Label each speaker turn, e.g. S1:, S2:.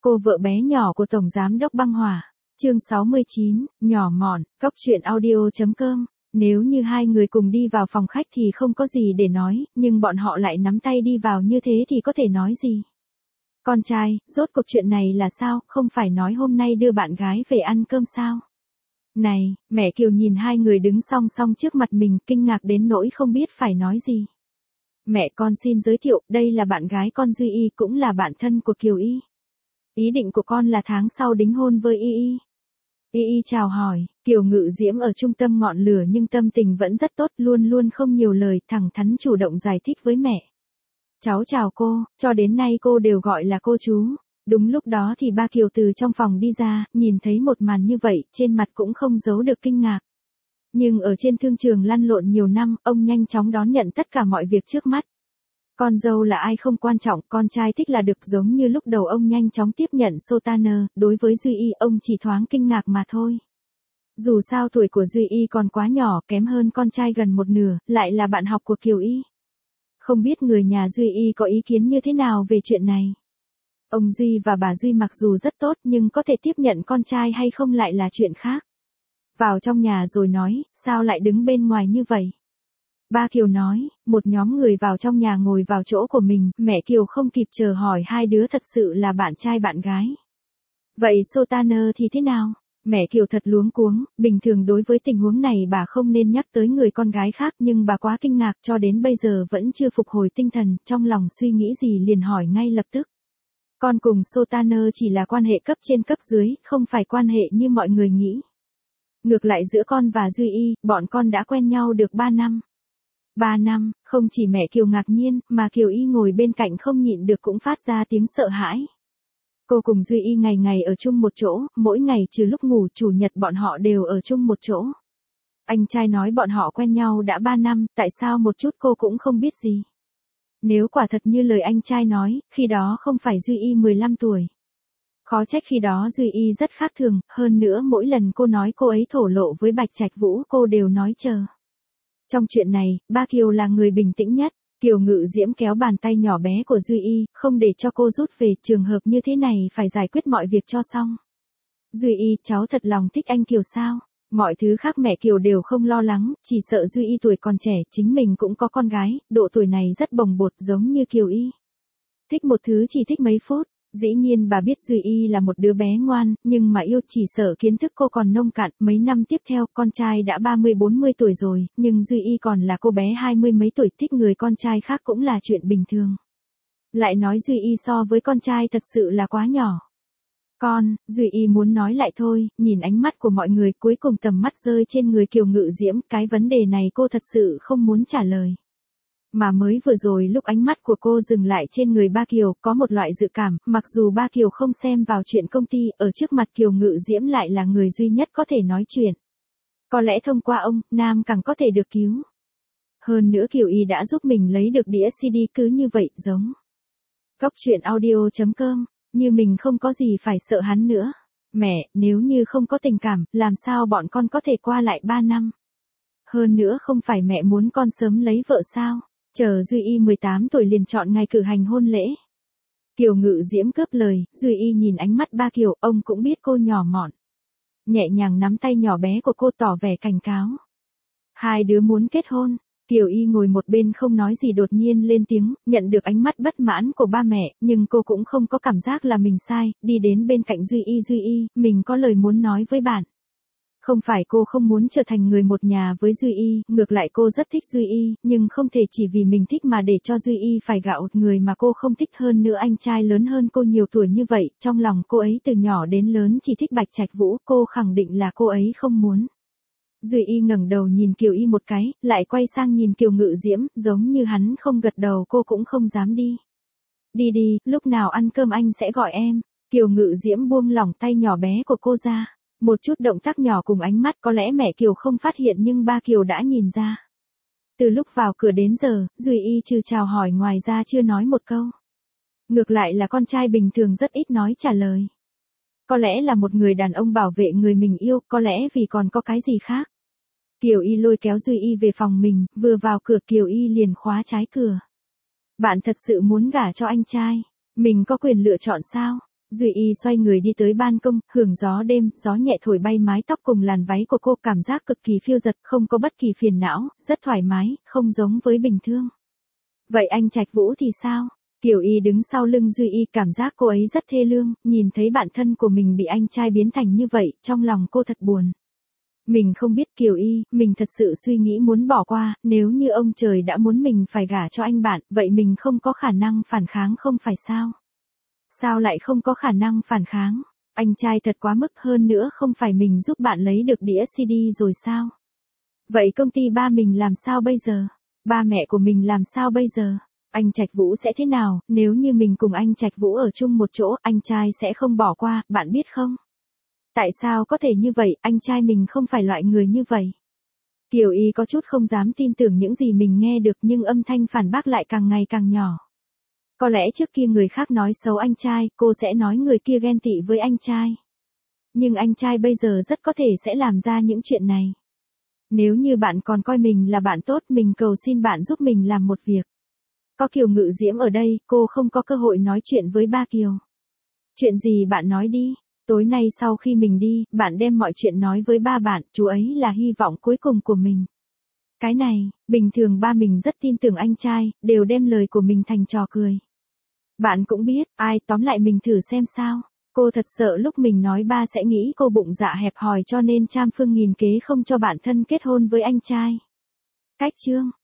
S1: Cô vợ bé nhỏ của Tổng Giám đốc Băng Hỏa. Chương 69, nhỏ mọn, cóc truyện audio.com. Nếu như hai người cùng đi vào phòng khách thì không có gì để nói, nhưng bọn họ lại nắm tay đi vào như thế thì có thể nói gì? Con trai, rốt cuộc chuyện này là sao, không phải nói hôm nay đưa bạn gái về ăn cơm sao? Này, mẹ Kiều nhìn hai người đứng song song trước mặt mình, kinh ngạc đến nỗi không biết phải nói gì. Mẹ con xin giới thiệu, đây là bạn gái con Duy Y, cũng là bạn thân của Kiều Y. Ý định của con là tháng sau đính hôn với Y Y. Y Y chào hỏi, Kiều Ngự Diễm ở trung tâm ngọn lửa nhưng tâm tình vẫn rất tốt, luôn luôn không nhiều lời, thẳng thắn chủ động giải thích với mẹ. Cháu chào cô, cho đến nay cô đều gọi là cô chú. Đúng lúc đó thì ba Kiều từ trong phòng đi ra, nhìn thấy một màn như vậy, trên mặt cũng không giấu được kinh ngạc. Nhưng ở trên thương trường lăn lộn nhiều năm, ông nhanh chóng đón nhận tất cả mọi việc trước mắt. Con dâu là ai không quan trọng, con trai thích là được, giống như lúc đầu ông nhanh chóng tiếp nhận Sultaner, đối với Duy Y ông chỉ thoáng kinh ngạc mà thôi. Dù sao tuổi của Duy Y còn quá nhỏ, kém hơn con trai gần một nửa, lại là bạn học của Kiều Y. Không biết người nhà Duy Y có ý kiến như thế nào về chuyện này. Ông Duy và bà Duy mặc dù rất tốt nhưng có thể tiếp nhận con trai hay không lại là chuyện khác. Vào trong nhà rồi nói, sao lại đứng bên ngoài như vậy? Ba Kiều nói, một nhóm người vào trong nhà ngồi vào chỗ của mình, mẹ Kiều không kịp chờ hỏi hai đứa thật sự là bạn trai bạn gái. Vậy Sultaner thì thế nào? Mẹ Kiều thật luống cuống, bình thường đối với tình huống này bà không nên nhắc tới người con gái khác nhưng bà quá kinh ngạc cho đến bây giờ vẫn chưa phục hồi tinh thần, trong lòng suy nghĩ gì liền hỏi ngay lập tức. Con cùng Sultaner chỉ là quan hệ cấp trên cấp dưới, không phải quan hệ như mọi người nghĩ. Ngược lại giữa con và Duy Y, bọn con đã quen nhau được 3 năm. 3 năm, không chỉ mẹ Kiều ngạc nhiên, mà Kiều Y ngồi bên cạnh không nhịn được cũng phát ra tiếng sợ hãi. Cô cùng Duy Y ngày ngày ở chung một chỗ, mỗi ngày trừ lúc ngủ chủ nhật bọn họ đều ở chung một chỗ. Anh trai nói bọn họ quen nhau đã 3 năm, tại sao một chút cô cũng không biết gì. Nếu quả thật như lời anh trai nói, khi đó không phải Duy Y 15 tuổi. Khó trách khi đó Duy Y rất khác thường, hơn nữa mỗi lần cô nói cô ấy thổ lộ với Bạch Trạch Vũ cô đều nói chờ. Trong chuyện này, ba Kiều là người bình tĩnh nhất. Kiều Ngự Diễm kéo bàn tay nhỏ bé của Duy Y, không để cho cô rút về, trường hợp như thế này phải giải quyết mọi việc cho xong. Duy Y, cháu thật lòng thích anh Kiều sao? Mọi thứ khác mẹ Kiều đều không lo lắng, chỉ sợ Duy Y tuổi còn trẻ, chính mình cũng có con gái, độ tuổi này rất bồng bột giống như Kiều Y. Thích một thứ chỉ thích mấy phút. Dĩ nhiên bà biết Duy Y là một đứa bé ngoan, nhưng mà yêu chỉ sợ kiến thức cô còn nông cạn. Mấy năm tiếp theo, con trai đã 30-40 tuổi rồi, nhưng Duy Y còn là cô bé 20 mấy tuổi, thích người con trai khác cũng là chuyện bình thường. Lại nói Duy Y so với con trai thật sự là quá nhỏ. Duy Y muốn nói lại thôi, nhìn ánh mắt của mọi người cuối cùng tầm mắt rơi trên người Kiều Ngự Diễm, cái vấn đề này cô thật sự không muốn trả lời. Mà mới vừa rồi lúc ánh mắt của cô dừng lại trên người ba Kiều, có một loại dự cảm, mặc dù ba Kiều không xem vào chuyện công ty, ở trước mặt Kiều Ngự Diễm lại là người duy nhất có thể nói chuyện. Có lẽ thông qua ông, Nam càng có thể được cứu. Hơn nữa Kiều Y đã giúp mình lấy được đĩa CD cứ như vậy, giống. Cóc truyện audio.com, như mình không có gì phải sợ hắn nữa. Mẹ, nếu như không có tình cảm, làm sao bọn con có thể qua lại 3 năm? Hơn nữa không phải mẹ muốn con sớm lấy vợ sao? Chờ Duy Y 18 tuổi liền chọn ngày cử hành hôn lễ. Kiều Ngự Diễm cướp lời, Duy Y nhìn ánh mắt ba Kiều, ông cũng biết cô nhỏ mọn. Nhẹ nhàng nắm tay nhỏ bé của cô tỏ vẻ cảnh cáo. Hai đứa muốn kết hôn. Kiều Y ngồi một bên không nói gì đột nhiên lên tiếng, nhận được ánh mắt bất mãn của ba mẹ, nhưng cô cũng không có cảm giác là mình sai, đi đến bên cạnh Duy Y, mình có lời muốn nói với bạn. Không phải cô không muốn trở thành người một nhà với Duy Y, ngược lại cô rất thích Duy Y, nhưng không thể chỉ vì mình thích mà để cho Duy Y phải gạo người mà cô không thích. Hơn nữa anh trai lớn hơn cô nhiều tuổi như vậy, trong lòng cô ấy từ nhỏ đến lớn chỉ thích Bạch Trạch Vũ, cô khẳng định là cô ấy không muốn. Duy Y ngẩng đầu nhìn Kiều Y một cái, lại quay sang nhìn Kiều Ngự Diễm, giống như hắn không gật đầu cô cũng không dám đi. Đi đi, lúc nào ăn cơm anh sẽ gọi em. Kiều Ngự Diễm buông lỏng tay nhỏ bé của cô ra. Một chút động tác nhỏ cùng ánh mắt có lẽ mẹ Kiều không phát hiện nhưng ba Kiều đã nhìn ra. Từ lúc vào cửa đến giờ, Duy Y trừ chào hỏi ngoài ra chưa nói một câu. Ngược lại là con trai bình thường rất ít nói trả lời. Có lẽ là một người đàn ông bảo vệ người mình yêu, có lẽ vì còn có cái gì khác. Kiều Y lôi kéo Duy Y về phòng mình, vừa vào cửa Kiều Y liền khóa trái cửa. Bạn thật sự muốn gả cho anh trai, mình có quyền lựa chọn sao? Duy Y xoay người đi tới ban công, hưởng gió đêm, gió nhẹ thổi bay mái tóc cùng làn váy của cô, cảm giác cực kỳ phiêu dật, không có bất kỳ phiền não, rất thoải mái, không giống với bình thường. Vậy anh Trạch Vũ thì sao? Kiều Y đứng sau lưng Duy Y, cảm giác cô ấy rất thê lương, nhìn thấy bạn thân của mình bị anh trai biến thành như vậy, trong lòng cô thật buồn. Mình không biết Kiều Y, mình thật sự suy nghĩ muốn bỏ qua, nếu như ông trời đã muốn mình phải gả cho anh bạn, vậy mình không có khả năng phản kháng không phải sao? Sao lại không có khả năng phản kháng? Anh trai thật quá mức, hơn nữa không phải mình giúp bạn lấy được đĩa CD rồi sao? Vậy công ty ba mình làm sao bây giờ? Ba mẹ của mình làm sao bây giờ? Anh Trạch Vũ sẽ thế nào, nếu như mình cùng anh Trạch Vũ ở chung một chỗ, anh trai sẽ không bỏ qua, bạn biết không? Tại sao có thể như vậy, anh trai mình không phải loại người như vậy. Kiều Y có chút không dám tin tưởng những gì mình nghe được, nhưng âm thanh phản bác lại càng ngày càng nhỏ. Có lẽ trước kia người khác nói xấu anh trai, cô sẽ nói người kia ghen tị với anh trai. Nhưng anh trai bây giờ rất có thể sẽ làm ra những chuyện này. Nếu như bạn còn coi mình là bạn tốt, mình cầu xin bạn giúp mình làm một việc. Có Kiều Ngự Diễm ở đây, cô không có cơ hội nói chuyện với ba Kiều. Chuyện gì bạn nói đi, tối nay sau khi mình đi, bạn đem mọi chuyện nói với ba bạn, chú ấy là hy vọng cuối cùng của mình. Cái này, bình thường ba mình rất tin tưởng anh trai, đều đem lời của mình thành trò cười. Bạn cũng biết, ai, tóm lại mình thử xem sao. Cô thật sợ lúc mình nói ba sẽ nghĩ cô bụng dạ hẹp hòi cho nên trăm phương nghìn kế không cho bản thân kết hôn với anh trai. Cách chương